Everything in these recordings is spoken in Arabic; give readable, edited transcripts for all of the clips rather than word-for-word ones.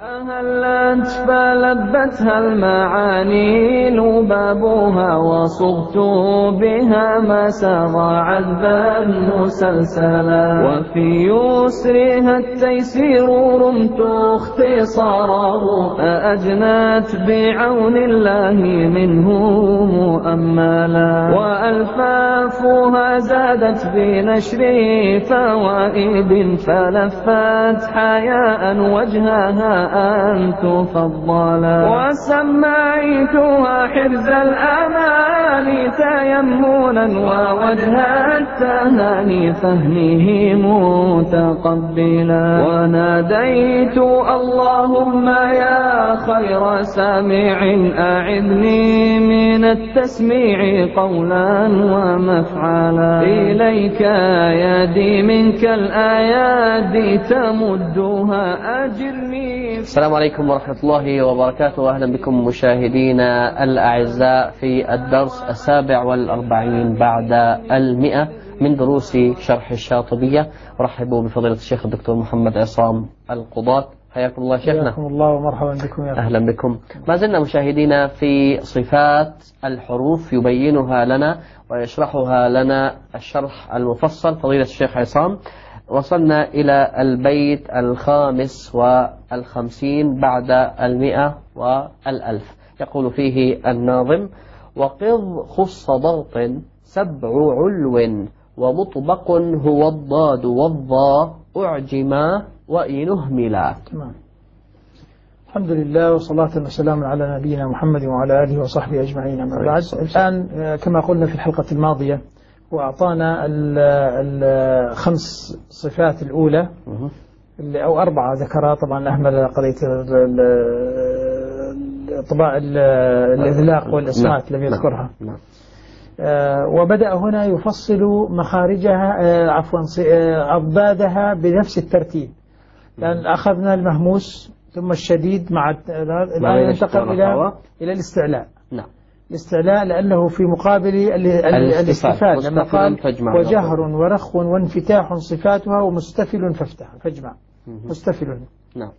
أهلت فلبتها المعاني لبابها وصغت بها مسار عذبا مسلسلا وفي يسرها التيسير رمت اختصاره أجنت بعون الله منه مؤملا وألفافها زادت بنشر فوائد فلفت حياء وجهها أن تفضلا وسميتها حرز الأمان تيمنا ووجه التهاني فهمه متقبلا وناديت اللهم يا خير سامع أعذني من التسميع قولا ومفعلا إليك يدي منك الآيات تمدها أجرني. السلام عليكم ورحمة الله وبركاته، أهلا بكم مشاهدينا الأعزاء في الدرس 47 بعد 100 من دروس شرح الشاطبية. ورحبوا بفضيلة الشيخ الدكتور محمد عصام القضاة، حياكم الله شيخنا. حياكم الله ومرحبا بكم يا أهلا بكم. ما زلنا مشاهدينا في صفات الحروف يبينها لنا ويشرحها لنا الشرح المفصل فضيلة الشيخ عصام. وصلنا إلى البيت 55 بعد 100 والألف. يقول فيه الناظم: وقض خص ضغط سبع علو ومطبق هو الضاد والضاء أعجما وإن أهملا. تمام. الحمد لله وصلاة وسلام على نبينا محمد وعلى آله وصحبه أجمعين. أما بعد، الآن كما قلنا في الحلقة الماضية وأعطانا الخمس صفات الأولى أو 4 ذكرها، طبعا أهمل قضية طباع الإذلاق والإصمات لم يذكرها. وبدأ هنا يفصل مخارجها أضدادها بنفس الترتيب، لأن أخذنا المهموس ثم الشديد مع الآن ينتقل إلى الاستعلاء. نعم. الاستعلاء لأنه في مقابل الاستفال، لما قال وجهر ورخ وانفتاح صفاتها ومستفل فاجمع. مستفل. نعم.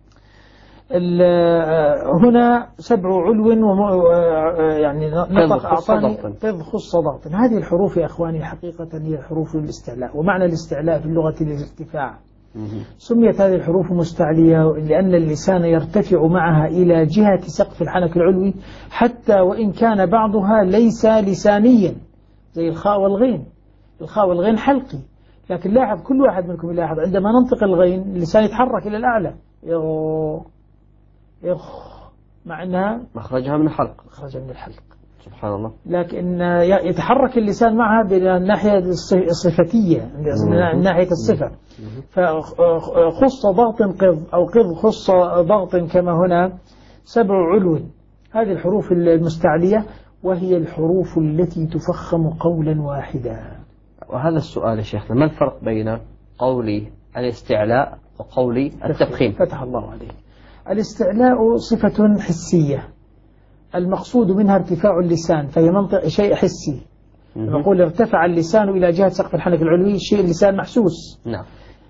هنا 7 علو يعني نطق أعطاني قض خص ضغط. هذه الحروف يا أخواني حقيقة هي حروف الاستعلاء، ومعنى الاستعلاء في اللغة الارتفاع. سميت هذه الحروف مستعلية لأن اللسان يرتفع معها إلى جهة سقف الحنك العلوي، حتى وإن كان بعضها ليس لسانيا زي الخاء والغين. الخاء والغين حلقي، لكن لاحظ كل واحد منكم يلاحظ عندما ننطق الغين اللسان يتحرك إلى الأعلى، مع أنها مخرجها من الحلق. مخرجها من الحلق، سبحان الله. لكن يتحرك اللسان معها بالناحية الصفتية، من ناحية الصفة. فخص ضغط قض أو قض خص ضغط كما هنا 7 علو. هذه الحروف المستعلية، وهي الحروف التي تفخم قولا واحدا. وهذا السؤال يا شيخنا، ما الفرق بين قولي الاستعلاء وقولي التفخيم؟ فتح الله عليك. الاستعلاء صفة حسية، المقصود منها ارتفاع اللسان، فهي منطق شيء حسي. نقول ارتفع اللسان إلى جهة سقف الحنك العلوي، شيء اللسان محسوس. نعم.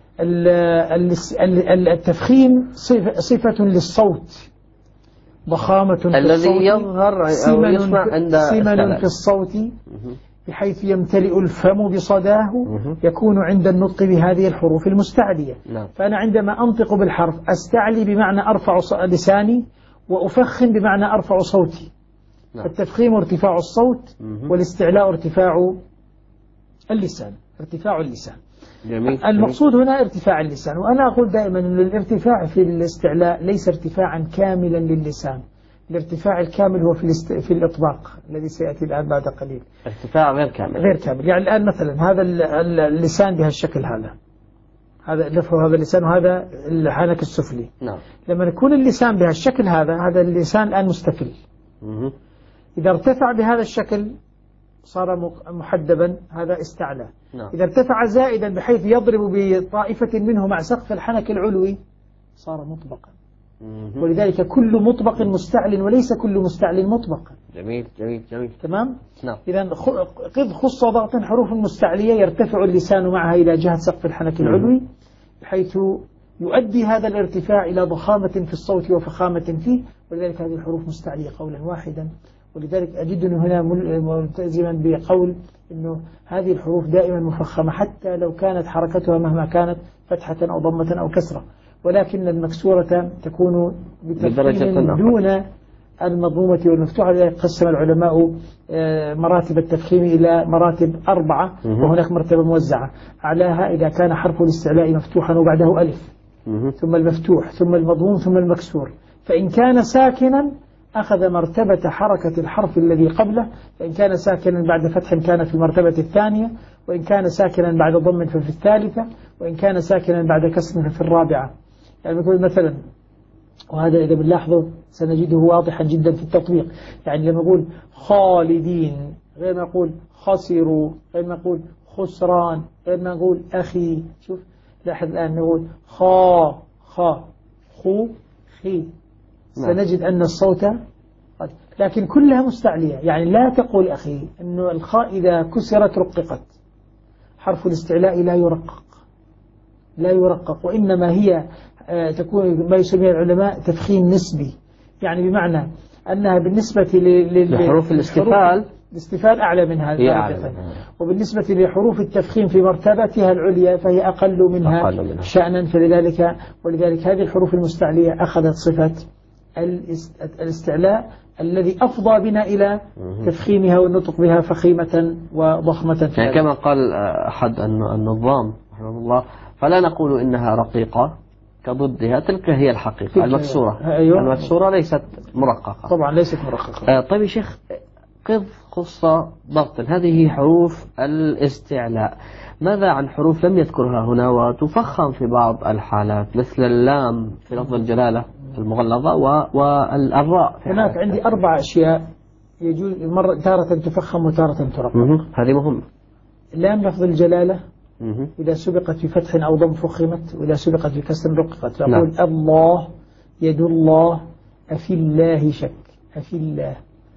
التفخيم صفة للصوت، ضخامة في الذي يظهر أو يسمع عند سمن في الصوت بحيث يمتلئ الفم بصداه، يكون عند النطق بهذه الحروف المستعلية. نعم. فأنا عندما أنطق بالحرف أستعلي بمعنى أرفع لساني، وأفخم بمعنى أرفع صوتي. نعم. التفخيم ارتفاع الصوت، والاستعلاء ارتفاع اللسان. ارتفاع اللسان. جميل. المقصود هنا ارتفاع اللسان. وأنا أقول دائما أن الارتفاع في الاستعلاء ليس ارتفاعا كاملا للسان. الارتفاع الكامل هو في الإطباق الذي سيأتي الآن بعد قليل. ارتفاع غير كامل. غير كامل. يعني الآن مثلا هذا اللسان بهالشكل، هذا اللسان وهذا الحنك السفلي. نعم. لما يكون اللسان بهالشكل هذا اللسان الآن مستفل. إذا ارتفع بهذا الشكل صار محدبا، هذا استعلى. نعم. إذا ارتفع زائدا بحيث يضرب بطائفة منه مع سقف الحنك العلوي صار مطبقا. ولذلك كل مطبق مستعل وليس كل مستعل مطبقا. جميل جميل جميل. تمام. نعم. إذا قض خص ضغط حروف مستعلية يرتفع اللسان معها إلى جهة سقف الحنك العلوي، بحيث يؤدي هذا الارتفاع إلى ضخامة في الصوت وفخامة فيه، ولذلك هذه الحروف مستعلية قولا واحدا. ولذلك أجدني هنا ملتزما بقول أنه هذه الحروف دائما مفخمة حتى لو كانت حركتها مهما كانت فتحة أو ضمة أو كسرة، ولكن المكسورة تكون بتفخيم دون المضمومة والمفتوحة. لذلك قسم العلماء مراتب التفخيم إلى مراتب 4، وهناك مرتبة موزعة. أعلاها إذا كان حرف الاستعلاء مفتوحا وبعده ألف، ثم المفتوح ثم المضموم ثم المكسور. فإن كان ساكنا أخذ مرتبة حركة الحرف الذي قبله، فإن كان ساكنا بعد فتح كان في المرتبة الثانية، وإن كان ساكنا بعد ضم ففي الثالثة، وإن كان ساكنا بعد كسر ففي الرابعة. يعني مثلا، وهذا إذا بنلاحظه سنجده واضحا جدا في التطبيق. يعني لما نقول خالدين غير ما نقول خسروا، غير ما نقول خسران، غير ما نقول أخي. شوف لاحظ الآن نقول خا خو خي، سنجد أن الصوت لكن كلها مستعلية. يعني لا تقول أخي، أنه الخاء إذا كسرت رققت. حرف الاستعلاء لا يرقق، وإنما هي تكون ما يسميه العلماء تفخيم نسبي. يعني بمعنى أنها بالنسبة لحروف الاستفال أعلى منها، وبالنسبة لحروف التفخيم في مرتبتها العليا فهي أقل منها شأنا. ولذلك هذه الحروف المستعلية أخذت صفة الاستعلاء الذي أفضى بنا إلى تفخيمها والنطق بها فخيمة وضخمة. يعني كما قال أحد النظام رحمه الله: فلا نقول إنها رقيقة كضدها، تلك هي الحقيقة المكسورة. أيوة. المكسورة ليست مرققة، طبعا ليست مرققة. طيب يا شيخ، قذ خص ضغط، هذه حروف الاستعلاء. ماذا عن حروف لم يذكرها هنا وتفخم في بعض الحالات، مثل اللام في لفظ الجلالة المغلظة والراء؟ هناك عندي 4 أشياء يجوز تارة تفخم وتارة ترقق. هذه مهمة. لام لفظ الجلالة إذا سبقت بفتح أو ضم فخمت، وإذا سبقت بكسر رققت. فأقول الله، يد الله، أفي الله شك، أفي الله.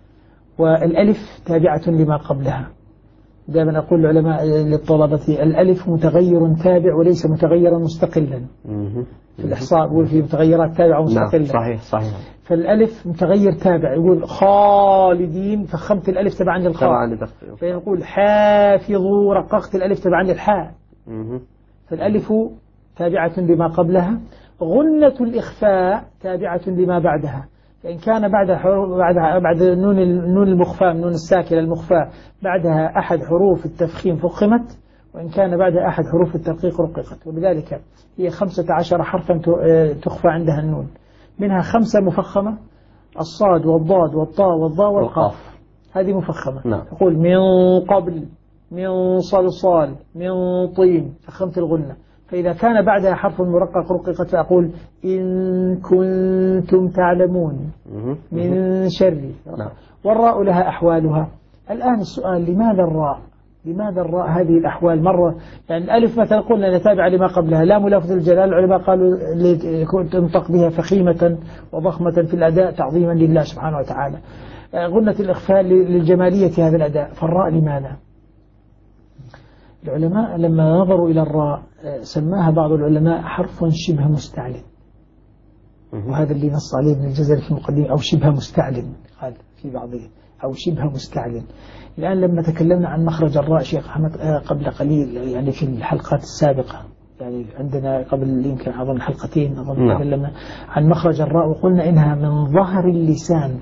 والألف تابعة لما قبلها. دائما أقول العلماء للطلبة: الألف متغير تابع وليس متغيرا مستقلا. في الإحصاء يقول في متغيرات تابعة ومستقلة. صحيح. فالألف متغير تابع، يقول خالدين فخمت الألف تبعا للخاء، فيقول حافظوا رققت الألف تبعا للحاء. فالألف تابعة لما قبلها. غنة الإخفاء تابعة لما بعدها. فإن كان بعد النون المخفى، النون الساكنة المخفى، بعدها أحد حروف التفخيم فخمت، وإن كان بعدها أحد حروف الترقيق رققت. وبذلك هي 15 حرفا تخفى عندها النون، منها 5 مفخمة: الصاد والضاد والطاء والضاء والقاف، هذه مفخمة. تقول من قبل، من صلصال، من طين، فخمت الغنة. فإذا كان بعدها حرف مرقق رققت فأقول إن كنتم تعلمون من شر. والراء لها أحوالها. الآن السؤال: لماذا الراء هذه الأحوال مرة؟ يعني الألف مثلا قلنا نتابع لما قبلها. لام لفظ الجلال العلماء قالوا تنطق بها فخيمة وضخمة في الأداء تعظيما لله سبحانه وتعالى. غنة الإخفاء للجمالية هذا الأداء. فالراء لماذا؟ العلماء لما نظروا إلى الراء سماها بعض العلماء حرف شبه مستعل، وهذا اللي نص عليه ابن الجزري في المقدمة، أو شبه مستعل قال في بعضه، أو شبه مستعل. الآن لما تكلمنا عن مخرج الراء شيخ أحمد قبل قليل، يعني في الحلقات السابقة، يعني عندنا قبل يمكن أظن حلقتين تكلمنا عن مخرج الراء وقلنا إنها من ظهر اللسان.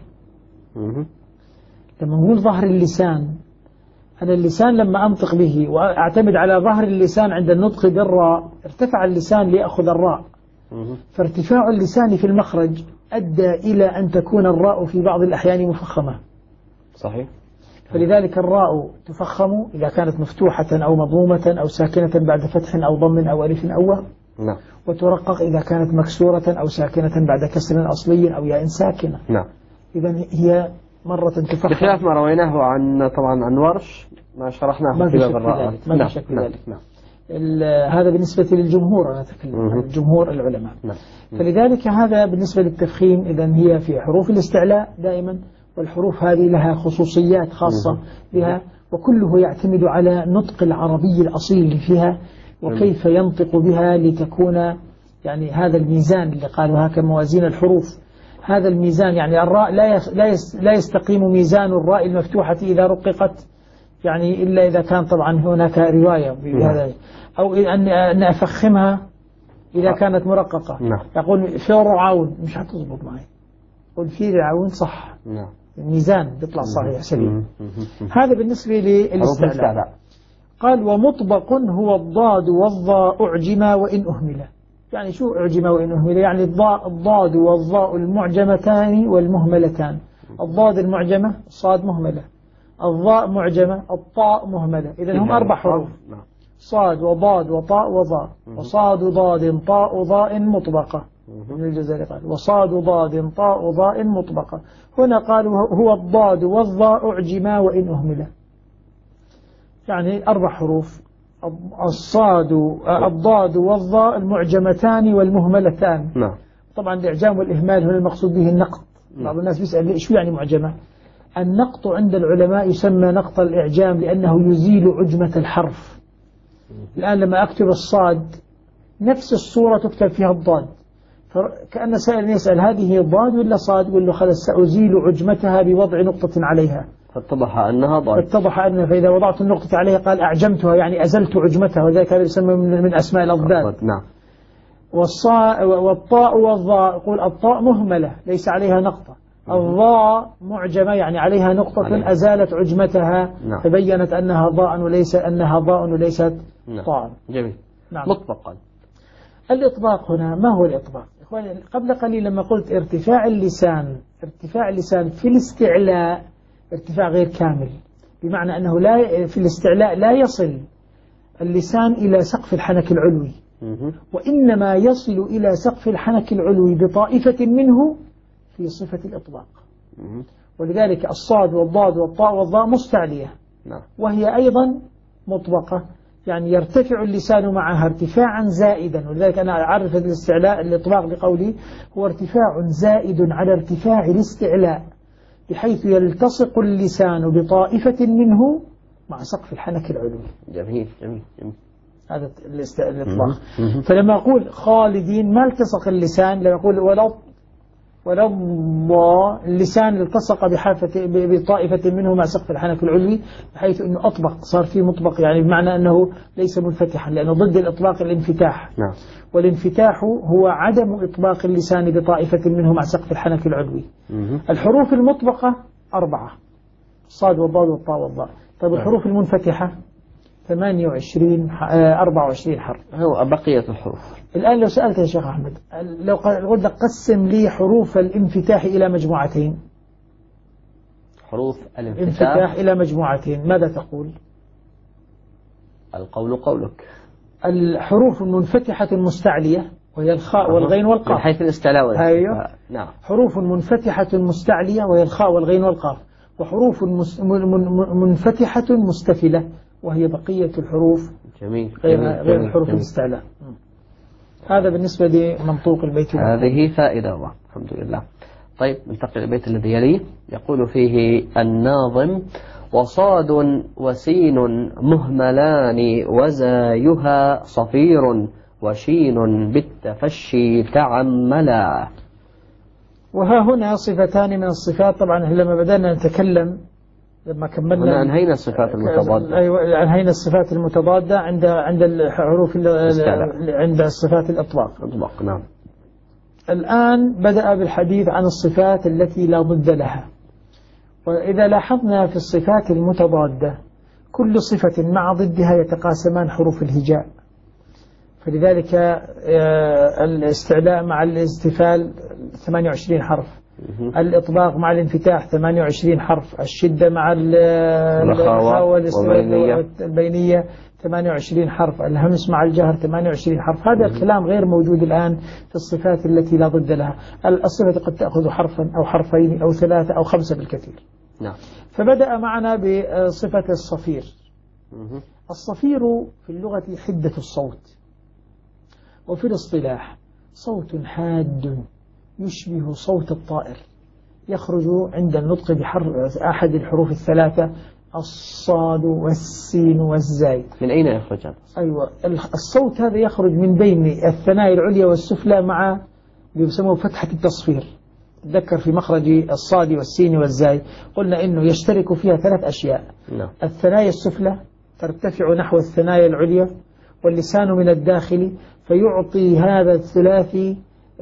لما نقول ظهر اللسان، أنا اللسان لما أنطق به وأعتمد على ظهر اللسان عند النطق بالراء، ارتفع اللسان ليأخذ الراء. فارتفاع اللسان في المخرج أدى إلى أن تكون الراء في بعض الأحيان مفخمة. صحيح. فلذلك الراء تفخم إذا كانت مفتوحة أو مضمومة أو ساكنة بعد فتح أو ضم أو ألف أو واو. وترقق إذا كانت مكسورة أو ساكنة بعد كسر أصلي أو ياء ساكنة. إذن هي مرة تفخم، بخلاف ما رويناه طبعا عن ورش، ما شرحناه في باب الراء. ما في شك في ذلك. هذا بالنسبة للجمهور، أنا أتكلم عن جمهور العلماء. فلذلك هذا بالنسبة للتفخيم. إذن هي في حروف الاستعلاء دائما، والحروف هذه لها خصوصيات خاصة بها، وكله يعتمد على نطق العربي الأصيل فيها وكيف ينطق بها لتكون يعني هذا الميزان اللي قالوا هكذا موازين الحروف، هذا الميزان يعني الراء لا يستقيم ميزان الراء المفتوحة إذا رققت، يعني إلا إذا كان طبعا هناك رواية بهذا، أو أن أفخمها إذا كانت مرققة. يقول في رعاون مش هتضبط معي، قل في رعاون صح، الميزان بيطلع صحيح سليم. هذا بالنسبة للاستعلاء. قال ومطبق هو الضاد والضاء أعجما وإن أهملا. يعني شو أعجما وإن أهملا؟ يعني الضاد والضاء المعجمتان والمهملتان. الضاد المعجمة صاد مهملة، الضاء معجمة الطاء مهملة، إذن هم 4 حروف، صاد وضاد وطاء وضاء، وصاد ضاد طاء ضاء مطبقة. ابن الجزري قال وصاد ضاد طاء ضاء مطبقة. هنا قالوا هو الضاد والضاء أعجما وإن أهملا، يعني 4 حروف، الضاد والضاء المعجمتان والمهملتان. طبعا الإعجام والإهمال هنا المقصود به النقط. بعض الناس بيسأل شو يعني معجمة؟ النقط عند العلماء يسمى نقط الإعجام لأنه يزيل عجمة الحرف. الآن لما أكتب الصاد نفس الصورة تكتب فيها الضاد، فكأن سائل يسأل هذه ضاد ولا صاد؟ يقول له خلاص سأزيل عجمتها بوضع نقطة عليها، فاتضح أنها ضاد، فاتضح أنها، فإذا وضعت النقطة عليها قال أعجمتها يعني أزلت عجمتها، وذلك هذا يسمى من أسماء الأضداد. نعم. والطاء والضاء يقول الطاء مهملة ليس عليها نقطة، الضاء معجمة يعني عليها نقطة أزالت عجمتها، فبينت أنها ضاء وليست طاء. جميل. نعم. مطبقا. الإطباق هنا ما هو الإطباق؟ إخواني قبل قليل لما قلت ارتفاع اللسان في الاستعلاء ارتفاع غير كامل، بمعنى أنه في الاستعلاء لا يصل اللسان إلى سقف الحنك العلوي، وإنما يصل إلى سقف الحنك العلوي بطائفة منه في صفة الإطباق. ولذلك الصاد والضاد والطاء والضاء مستعلية، وهي أيضا مطبقة، يعني يرتفع اللسان معها ارتفاعا زائدا. ولذلك أنا أعرف الإطباق بقولي هو ارتفاع زائد على ارتفاع الاستعلاء، بحيث يلتصق اللسان بطائفة منه مع سقف الحنك العلوي. جميل جميل جميل. هذا الإطباق. فلما أقول خالدين ما التصق اللسان، لما أقول ولا الضاء اللسان التصق بطائفة منه مع سقف الحنك العلوي، بحيث أنه أطبق، صار فيه مطبق، يعني بمعنى أنه ليس منفتحا، لأنه ضد الإطلاق الانفتاح. والانفتاح هو عدم إطباق اللسان بطائفة منه مع سقف الحنك العلوي. الحروف المطبقة 4، الصاد والضاد والطاء والضاء. طيب الحروف المنفتحة 24 حرف. هو بقية الحروف. الآن لو سألت يا شيخ أحمد، لو قلت لك قسم لي حروف الانفتاح إلى مجموعتين، حروف الانفتاح إلى مجموعتين، ماذا تقول؟ القول قولك. الحروف المنفتحة المستعلية وهي الخاء والغين والقاف، من حيث الاستعلاء. أيوه. نعم. حروف منفتحة مستعلية وهي الخاء والغين والقاف، وحروف منفتحة مستفلة وهي بقية الحروف. جميل. غير الحروف الاستعلاء. هذا بالنسبة لمنطوق البيت. هذه فائدة الله، الحمد لله. طيب ننتقل البيت الذي يليه، يقول فيه الناظم: وصاد وسين مهملان وزايها صفير وشين بالتفشي تعملا. وها هنا صفتان من الصفات. طبعا لما بدأنا نتكلم، لما كملنا أنهينا الصفات المتضادة. أيوة أنهينا الصفات المتضادة عند الحروف، عند الصفات الإطلاق. نعم. الآن بدأ بالحديث عن الصفات التي لا ضد لها. وإذا لاحظنا في الصفات المتضادة كل صفة مع ضدها يتقاسمان حروف الهجاء، فلذلك الاستعلاء مع الاستفال 28 حرف، الإطباق مع الانفتاح 28 حرف، الشدة مع الرخاوة والبينية 28 حرف، الهمس مع الجهر 28 حرف. هذا الكلام غير موجود الآن في الصفات التي لا ضد لها. الصفة قد تأخذ حرفا أو حرفين أو 3 أو 5 بالكثير. نعم. فبدأ معنا بصفة الصفير. الصفير في اللغة حدة الصوت، وفي الاصطلاح صوت حاد يشبه صوت الطائر، يخرج عند النطق بحرف أحد الحروف الثلاثة الصاد والسين والزاي. من أين يخرج هذا؟ أيوة، الصوت هذا يخرج من بين الثنايا العليا والسفلى مع بيسموه فتحة التصفير. تذكر في مخرج الصاد والسين والزاي قلنا إنه يشترك فيها 3 أشياء. الثنايا السفلى ترتفع نحو الثنايا العليا، واللسان من الداخل، فيعطي هذا الثلاثي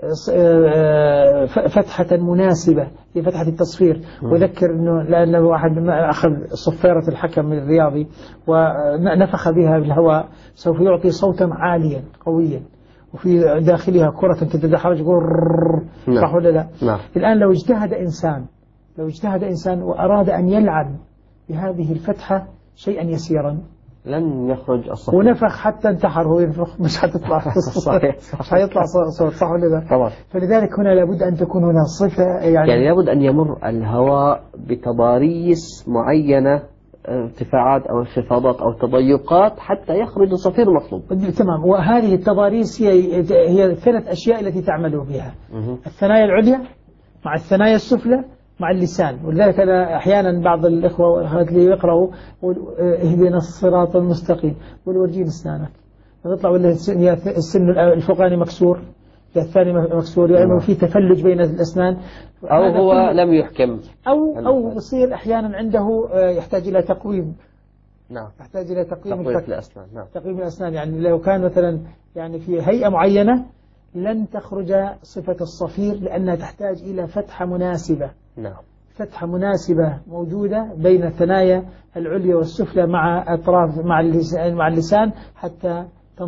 فتحة مناسبة في فتحة التصفير. وذكر أنه لأنه واحد ما أخذ صفيرة الحكم من الرياضي ونفخ بها بالهواء سوف يعطي صوتا عاليا قويا، وفي داخلها كرة تتدحرج صح ولا لا؟ الآن لو اجتهد إنسان وأراد أن يلعب بهذه الفتحة شيئا يسيرا لن يخرج الصفير، ونفخ حتى انتحر، هو ينفخ مش هتطلع صحيح. مش هيطلع صوت، صح ولا لا؟ طبعا. فلذلك هنا لابد أن تكون هنا صفة، يعني لابد أن يمر الهواء بتضاريس معينة، ارتفاعات أو انخفاضات أو تضيقات حتى يخرج الصفير المطلوب. تمام. وهذه التضاريس هي الثلاث أشياء التي تعمل بها. الثنايا العليا مع الثنايا السفلى مع اللسان. ولذلك أنا أحيانا بعض الإخوة اللي يقرأوا اهدنا الصراط المستقيم، ورجين أسنانك يطلع ولا السن الفوقاني مكسور، الثاني مكسور، يعني في تفلج بين الأسنان، أو هو لم يحكم، أو يصير أحيانا عنده يحتاج إلى تقويم. يحتاج إلى تقويم الأسنان. تقويم الأسنان. يعني لو كان مثلا يعني في هيئة معينة لن تخرج صفة الصفير لأنها تحتاج إلى فتحة مناسبة. فتحة مناسبة موجودة بين الثنايا العليا والسفلى مع أطراف مع اللسان حتى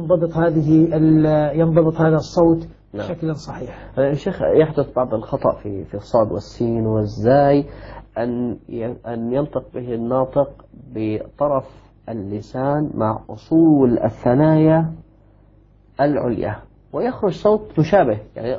ينضبط هذا الصوت بشكل صحيح. شيخ، يحدث بعض الخطأ في الصاد والسين والزاي أن ينطق به الناطق بطرف اللسان مع أصول الثنايا العليا ويخرج صوت مشابه، يعني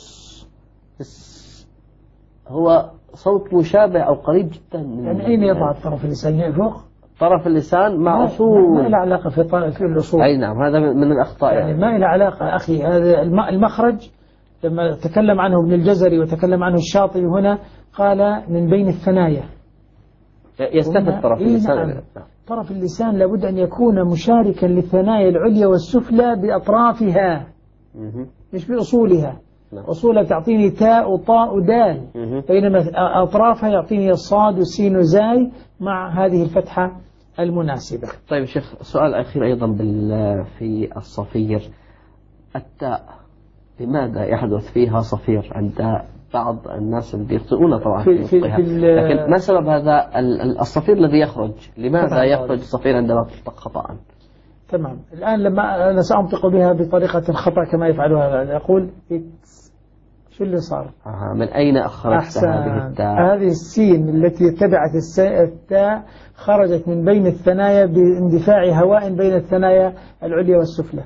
هو صوت مشابه أو قريب جدا من يعني أين يضع طرف اللسان؟ فوق طرف اللسان مع أصول، ما له علاقة في الأصول. أي نعم، هذا من الأخطاء يعني ما له علاقة أخي. هذا المخرج لما تكلم عنه ابن الجزري وتكلم عنه الشاطبي هنا قال من بين الثنايا، يستفد طرف اللسان. طرف اللسان لابد أن يكون مشاركا للثنايا العليا والسفلى بأطرافها مش بأصولها. أصولها تعطيني تاء وطاء ودال، بينما أطرافها يعطيني الصاد والسين وزاي مع هذه الفتحة المناسبة. طيب شيخ، سؤال أخير أيضا في الصفير، التاء لماذا يحدث فيها صفير عند بعض الناس اللي يخطئون طبعا في نطقها، لكن ما سبب هذا الصفير الذي يخرج؟ لماذا يخرج الصفير عندما تنطق خطأ؟ تمام. الآن لما أنا سأنطق بها بطريقة الخطأ كما يفعلها، أقول شو اللي صار؟ من أين أخرجت هذه التاء؟ هذه السين التي تبعت التاء خرجت من بين الثنايا باندفاع هواء بين الثنايا العليا والسفلى.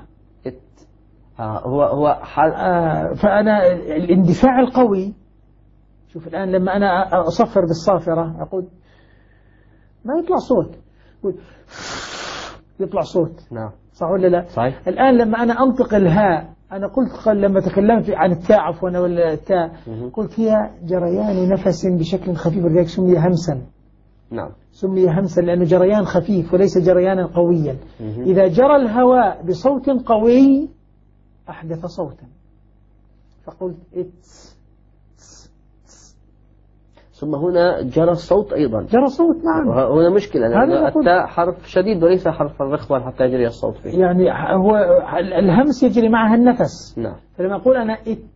فأنا الاندفاع القوي، شوف الآن لما أنا أصفر بالصافرة أقول ما يطلع صوت، يطلع صوت. صح ولا لا؟ صحيح. الآن لما أنا أنطق الهاء، أنا قلت لما تكلمت عن التاء عفوا ولا التاء قلت فيها جريان نفس بشكل خفيف، ولذلك سمي همسا. سمي همسا لأنه جريان خفيف وليس جريانا قويا. إذا جرى الهواء بصوت قوي أحدث صوتا، فقلت ثم هنا جرى الصوت أيضا. جرى صوت، نعم. هنا مشكلة لأن التاء حرف شديد وليس حرف الرخوة حتى يجري الصوت فيه. يعني هو الهمس يجري معها النفس. فلما أقول أنا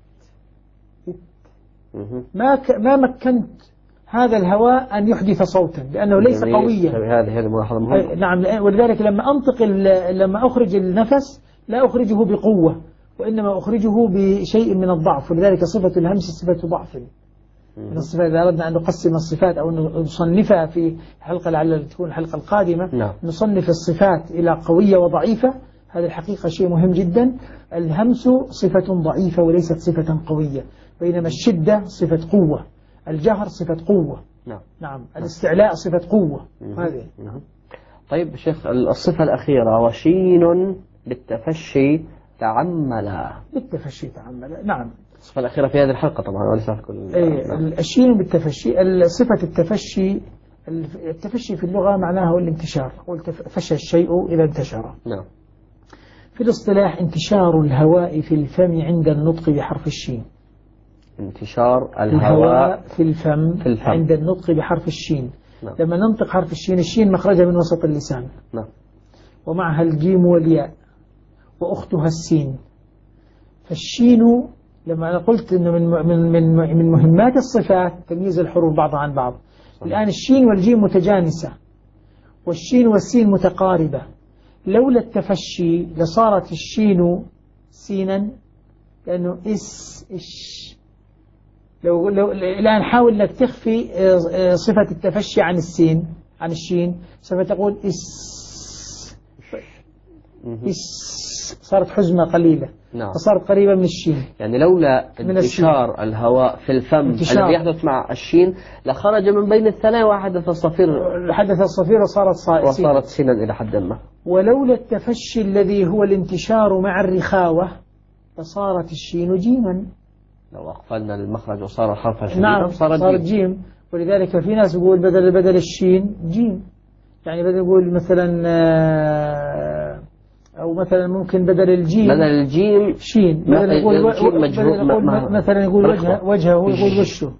ما مكنت هذا الهواء أن يحدث صوتا لأنه ليس قويا. هذه ملاحظة مهمة. نعم. ولذلك لما لما أخرج النفس لا أخرجه بقوة، وإنما أخرجه بشيء من الضعف. ولذلك صفة الهمس صفة ضعف من الصفات. إذا أردنا أن نقسم الصفات أو نصنفها في حلقة لعل تكون الحلقة القادمة، نصنف الصفات إلى قوية وضعيفة. هذا الحقيقة شيء مهم جدا. الهمس صفة ضعيفة وليست صفة قوية، بينما الشدة صفة قوة، الجهر صفة قوة. نعم. الاستعلاء صفة قوة. هذه. طيب شيخ، الصفة الأخيرة وشين بالتفشي تعمل. بالتفشي تعمل، نعم. الصفة الأخيرة في هذه الحلقة طبعا وليس في كل. الشين بالتفشي، صفة التفشي التفشي في اللغة معناه الانتشار، قلت فشى الشيء إذا انتشر. نعم. في الاصطلاح انتشار الهواء في الفم عند النطق بحرف الشين. انتشار الهواء في الفم عند النطق بحرف الشين. نعم. لما ننطق حرف الشين مخرجها من وسط اللسان. نعم. ومعها الجيم والياء وأختها السين. فالشين لما أنا قلت إنه من مهمات الصفات تمييز الحروف بعضها عن بعض. الآن الشين والجيم متجانسة والشين والسين متقاربة. لولا التفشي لصارت الشين سينا، لأنه إش. لو الآن حاول أنك تخفي صفة التفشي عن الشين سوف تقول صارت حزمة قليلة. نعم. فصارت قريبة من الشين. يعني لولا انتشار الهواء في الفم الذي يحدث مع الشين لخرج من بين الثنايا وحدث الصفير وصارت سينا إلى حد ما. ولولا التفشي الذي هو الانتشار مع الرخاوة لصارت الشين جيما. لو أقفلنا المخرج وصار حرفا شديدا. نعم صارت جيم. ولذلك في ناس يقول بدل الشين جيم، يعني بدل يقول مثلا أو مثلا ممكن بدل الجيم شين. بدل يقول مثلا يقول وجهه يقول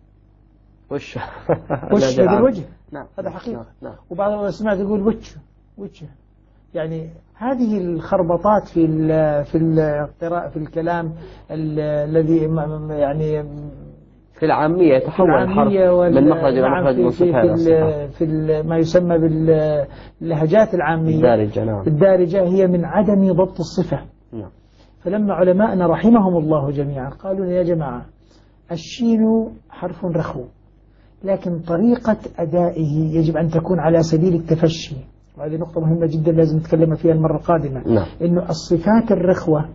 وشه الوجه. نعم. هذا حقيقة. نعم. وبعض ما سمعت يقول وجه. يعني هذه الخربطات في القراءة في الكلام الذي يعني في العامية يتحول الحرف من مخرج إلى مخرج من صفة في ما يسمى باللهجات العامية نعم. الدارجة هي من عدم ضبط الصفة. نعم. فلما علماءنا رحمهم الله جميعا قالوا يا جماعة الشين حرف رخو، لكن طريقة أدائه يجب أن تكون على سبيل التفشي. وهذه نقطة مهمة جدا لازم نتكلم فيها المرة القادمة. نعم. إنه الصفات الرخوة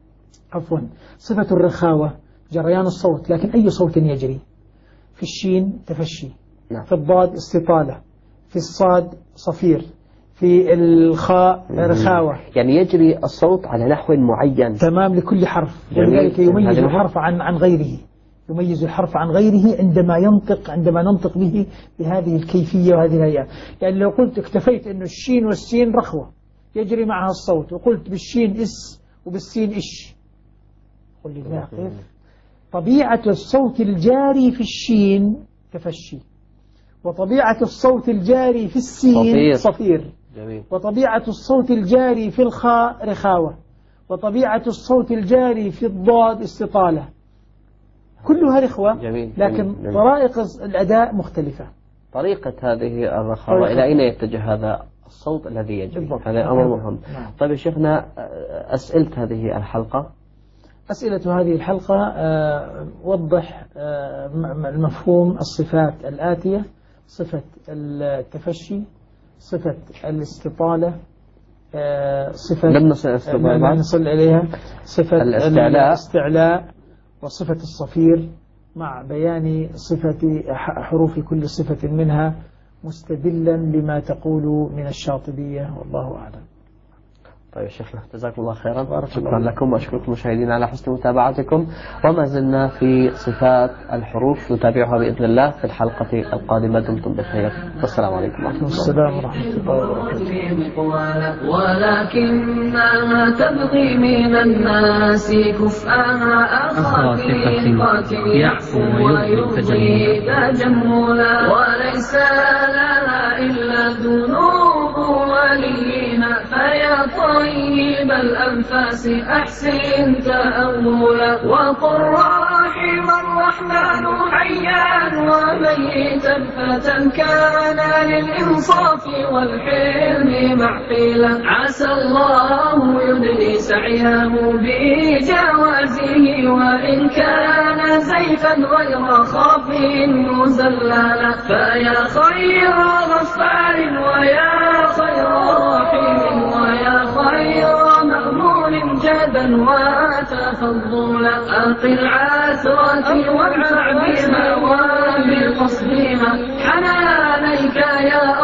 صفة الرخاوة جريان الصوت، لكن أي صوت يجري. في الشين تفشي. نعم. في الضاد استطالة، في الصاد صفير، في الخاء رخاوة. يعني يجري الصوت على نحو معين تمام لكل حرف. ولذلك يميز الحرف عن غيره. يميز الحرف عن غيره عندما ننطق به بهذه الكيفية وهذه الهيئة. يعني لو قلت اكتفيت أنه الشين والسين رخوة يجري معها الصوت، وقلت بالشين وبالسين قل لي لا كيف. طبيعة الصوت الجاري في الشين تفشي، وطبيعة الصوت الجاري في السين صفير. جميل. وطبيعة الصوت الجاري في الخاء رخاوة، وطبيعة الصوت الجاري في الضاد استطالة. كلها رخوة. جميل. لكن طرائق الأداء مختلفة. طريقة هذه الرخاوة إلى أين يتجه هذا الصوت الذي يجري؟ هذا أمر مهم. طيب يا شيخنا، أسئلة هذه الحلقة أسئلة هذه الحلقة وضح المفهوم الصفات الآتية: صفة التفشي، صفة الاستطالة، صفة لم نصل إليها صفة الاستعلاء، وصفة الصفير، مع بيان صفة حروف كل صفة منها مستدلا بما تقول من الشاطبية، والله أعلم. طيب شيخنا، جزاكم الله خيرا. شكرا لكم وأشكركم مشاهدينا على حسن متابعتكم، وما زلنا في صفات الحروف نتابعها بإذن الله في الحلقة القادمة. دمتم بخير، والسلام عليكم ورحمة الله. السلام ورحمة الله وبركاته. ولكنها تبغي من الناس كفءها أخا ثقة يعفو ويرضي تجملا، وليس لها إلا ذنوب ولينا، فيا طيب الأنفاس أحسن تأولا، وقل رحم الرحمن حيا وميتا فتى كان للإنصاف والحلم معقلا، عسى الله يدني سعيه بجوازه، وإن كان زيفا غير خاف مزللا، فيا خير غفار ويا خير رحيم ويا خير مأمون جدا وتفضلا، أقل عثرة وادفع بما وبقصدها حنانيك يا